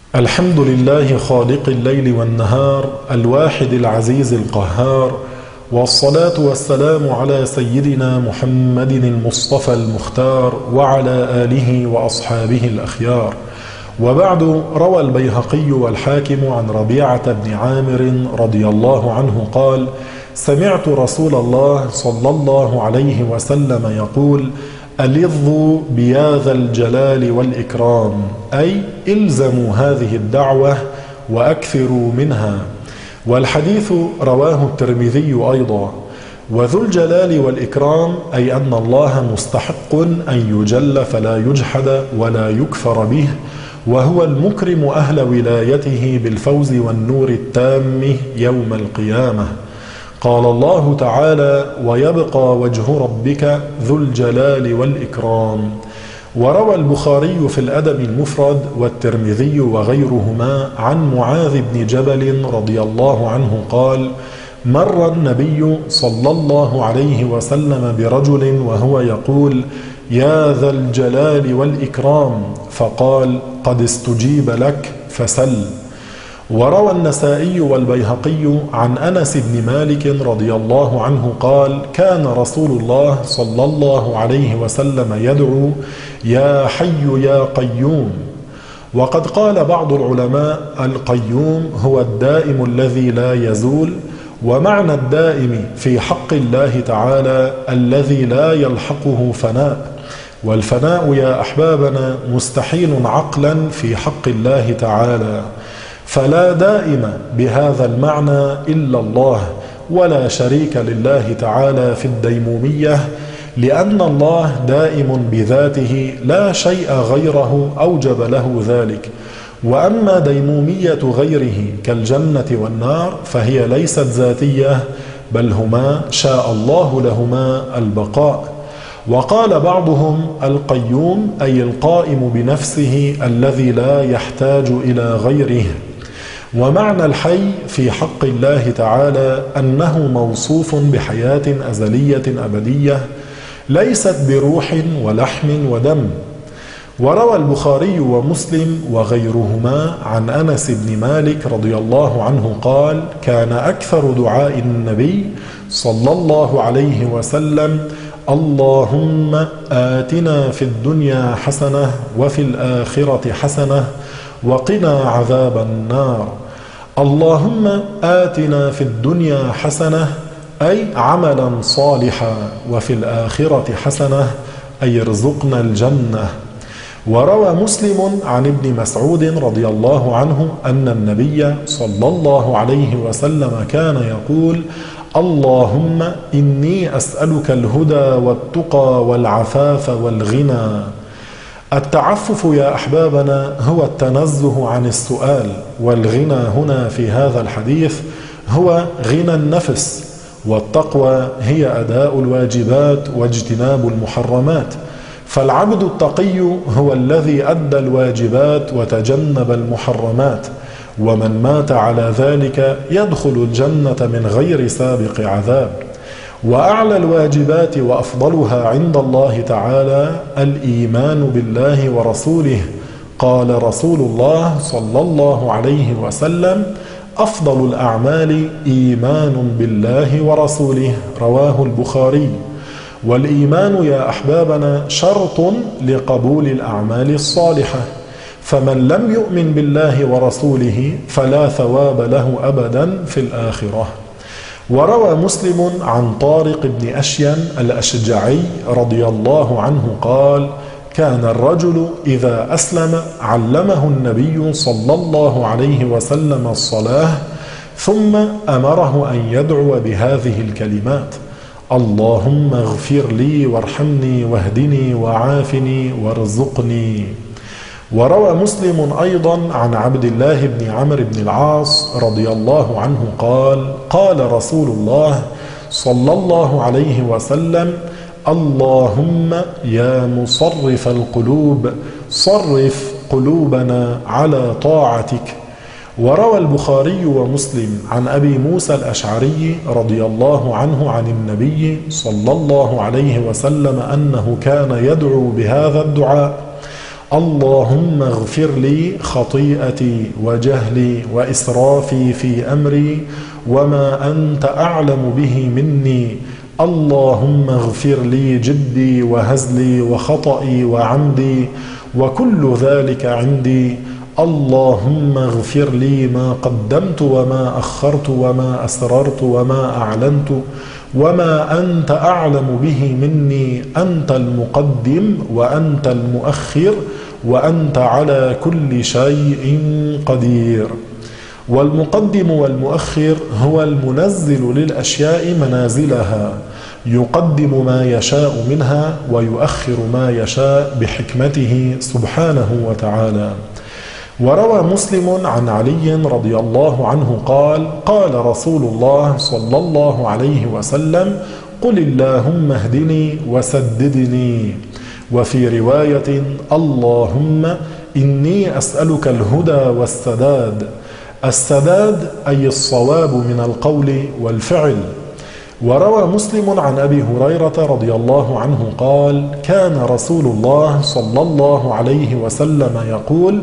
الحمد لله خالق الليل والنهار الواحد العزيز القهار، والصلاة والسلام على سيدنا محمد المصطفى المختار وعلى آله وأصحابه الأخيار. وبعد، روى البيهقي والحاكم عن ربيعة بن عامر رضي الله عنه قال: سمعت رسول الله صلى الله عليه وسلم يقول: ألظوا بيا ذا الجلال والإكرام، أي إلزموا هذه الدعوة وأكثروا منها. والحديث رواه الترمذي أيضا. وذو الجلال والإكرام أي أن الله مستحق أن يجل فلا يجحد ولا يكفر به، وهو المكرم أهل ولايته بالفوز والنور التام يوم القيامة. قال الله تعالى: ويبقى وجه ربك ذو الجلال والإكرام. وروى البخاري في الأدب المفرد والترمذي وغيرهما عن معاذ بن جبل رضي الله عنه قال: مر النبي صلى الله عليه وسلم برجل وهو يقول: يا ذا الجلال والإكرام، فقال: قد استجيب لك فسل. وروى النسائي والبيهقي عن أنس بن مالك رضي الله عنه قال: كان رسول الله صلى الله عليه وسلم يدعو: يا حي يا قيوم. وقد قال بعض العلماء: القيوم هو الدائم الذي لا يزول، ومعنى الدائم في حق الله تعالى الذي لا يلحقه فناء، والفناء يا أحبابنا مستحيل عقلا في حق الله تعالى، فلا دائم بهذا المعنى إلا الله، ولا شريك لله تعالى في الديمومية، لأن الله دائم بذاته لا شيء غيره أوجب له ذلك. وأما ديمومية غيره كالجنة والنار فهي ليست ذاتية، بل هما شاء الله لهما البقاء. وقال بعضهم: القيوم أي القائم بنفسه الذي لا يحتاج إلى غيره. ومعنى الحي في حق الله تعالى أنه موصوف بحياة أزلية أبدية ليست بروح ولحم ودم. وروى البخاري ومسلم وغيرهما عن أنس بن مالك رضي الله عنه قال: كان أكثر دعاء النبي صلى الله عليه وسلم: اللهم آتنا في الدنيا حسنة وفي الآخرة حسنة وقنا عذاب النار. اللهم آتنا في الدنيا حسنة أي عملا صالحا، وفي الآخرة حسنة أي ارزقنا الجنة. وروى مسلم عن ابن مسعود رضي الله عنه أن النبي صلى الله عليه وسلم كان يقول: اللهم إني أسألك الهدى والتقى والعفاف والغنى. التعفف يا أحبابنا هو التنزه عن السؤال، والغنى هنا في هذا الحديث هو غنى النفس، والتقوى هي أداء الواجبات واجتناب المحرمات. فالعبد التقي هو الذي أدى الواجبات وتجنب المحرمات، ومن مات على ذلك يدخل الجنة من غير سابق عذاب. وأعلى الواجبات وأفضلها عند الله تعالى الإيمان بالله ورسوله. قال رسول الله صلى الله عليه وسلم: أفضل الأعمال إيمان بالله ورسوله. رواه البخاري. والإيمان يا أحبابنا شرط لقبول الأعمال الصالحة، فمن لم يؤمن بالله ورسوله فلا ثواب له أبدا في الآخرة. وروى مسلم عن طارق بن أشيم الأشجعي رضي الله عنه قال: كان الرجل إذا أسلم علمه النبي صلى الله عليه وسلم الصلاة، ثم أمره أن يدعو بهذه الكلمات: اللهم اغفر لي وارحمني واهدني وعافني وارزقني. وروى مسلم أيضا عن عبد الله بن عمرو بن العاص رضي الله عنه قال: قال رسول الله صلى الله عليه وسلم: اللهم يا مصرف القلوب صرف قلوبنا على طاعتك. وروى البخاري ومسلم عن أبي موسى الأشعري رضي الله عنه عن النبي صلى الله عليه وسلم أنه كان يدعو بهذا الدعاء: اللهم اغفر لي خطيئتي وجهلي وإسرافي في أمري وما أنت أعلم به مني. اللهم اغفر لي جدي وهزلي وخطئي وعمدي وكل ذلك عندي. اللهم اغفر لي ما قدمت وما أخرت وما أسررت وما أعلنت وما أنت أعلم به مني. أنت المقدم وأنت المؤخر وأنت على كل شيء قدير. والمقدم والمؤخر هو المنزل للأشياء منازلها، يقدم ما يشاء منها ويؤخر ما يشاء بحكمته سبحانه وتعالى. وروى مسلم عن علي رضي الله عنه قال: قال رسول الله صلى الله عليه وسلم: قل اللهم اهدني وسددني. وفي رواية: اللهم إني أسألك الهدى والسداد. السداد أي الصواب من القول والفعل. وروى مسلم عن أبي هريرة رضي الله عنه قال: كان رسول الله صلى الله عليه وسلم يقول: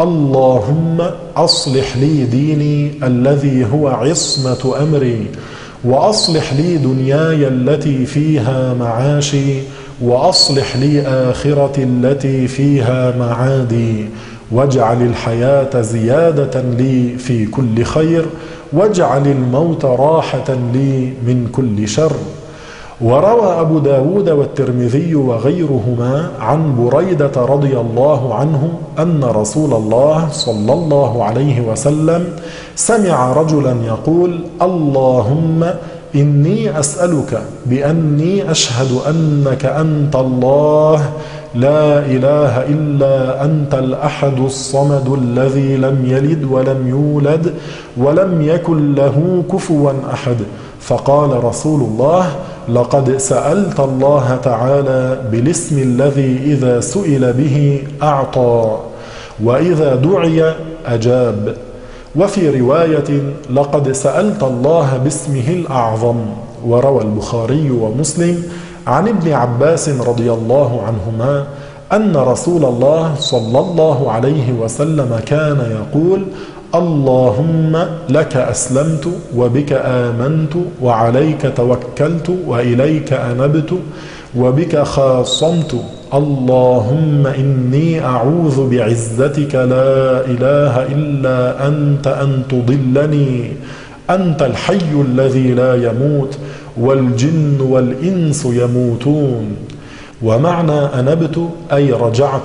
اللهم أصلح لي ديني الذي هو عصمة أمري، وأصلح لي دنياي التي فيها معاشي، وأصلح لي آخرتي التي فيها معادي، واجعل الحياة زيادة لي في كل خير، واجعل الموت راحة لي من كل شر. وروى أبو داود والترمذي وغيرهما عن بريدة رضي الله عنه أن رسول الله صلى الله عليه وسلم سمع رجلا يقول: اللهم إني أسألك بأني أشهد أنك أنت الله لا إله إلا أنت الأحد الصمد الذي لم يلد ولم يولد ولم يكن له كفوا أحد. فقال رسول الله: لقد سألت الله تعالى بالاسم الذي إذا سئل به أعطى، وإذا دعي أجاب. وفي رواية: لقد سألت الله باسمه الأعظم. وروى البخاري ومسلم عن ابن عباس رضي الله عنهما أن رسول الله صلى الله عليه وسلم كان يقول: اللهم لك أسلمت وبك آمنت وعليك توكلت وإليك أنبت وبك خاصمت. اللهم إني أعوذ بعزتك لا إله إلا أنت أن تضلني. أنت الحي الذي لا يموت والجن والإنس يموتون. ومعنى أنبت أي رجعت.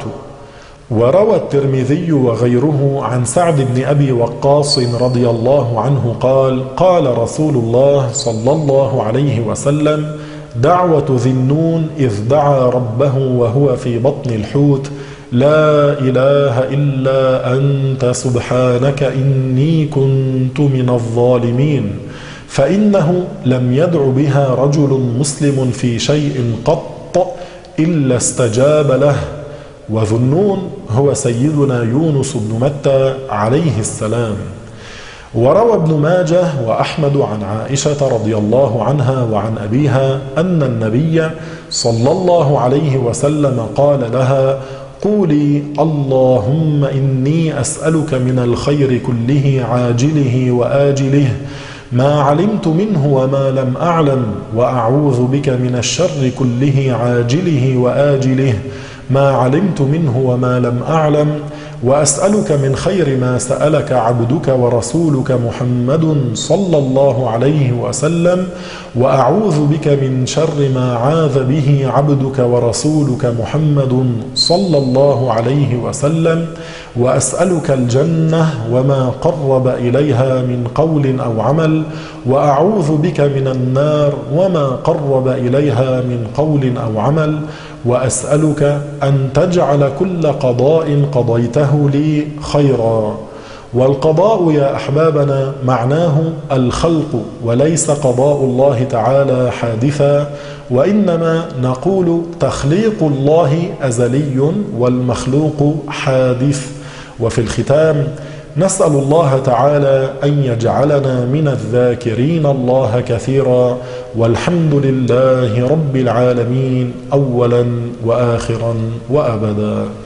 وروى الترمذي وغيره عن سعد بن أبي وقاص رضي الله عنه قال: قال رسول الله صلى الله عليه وسلم: دعوة ذي النون إذ دعا ربه وهو في بطن الحوت: لا إله إلا أنت سبحانك إني كنت من الظالمين. فإنه لم يدع بها رجل مسلم في شيء قط إلا استجاب له. وذو النون هو سيدنا يونس بن متى عليه السلام. وروى ابن ماجه وأحمد عن عائشة رضي الله عنها وعن أبيها أن النبي صلى الله عليه وسلم قال لها: قولي اللهم إني أسألك من الخير كله عاجله وآجله ما علمت منه وما لم أعلم، وأعوذ بك من الشر كله عاجله وآجله ما علمت منه وما لم أعلم، وأسألك من خير ما سألك عبدك ورسولك محمد صلى الله عليه وسلم، وأعوذ بك من شر ما عاذ به عبدك ورسولك محمد صلى الله عليه وسلم، وأسألك الجنة وما قرب إليها من قول أو عمل، وأعوذ بك من النار وما قرب إليها من قول أو عمل، وأسألك أن تجعل كل قضاء قضيته لي خيرا. والقضاء يا أحبابنا معناه الخلق، وليس قضاء الله تعالى حادثا، وإنما نقول تخليق الله أزلي والمخلوق حادث. وفي الختام نسأل الله تعالى أن يجعلنا من الذاكرين الله كثيرا، والحمد لله رب العالمين أولا وآخرا وأبدا.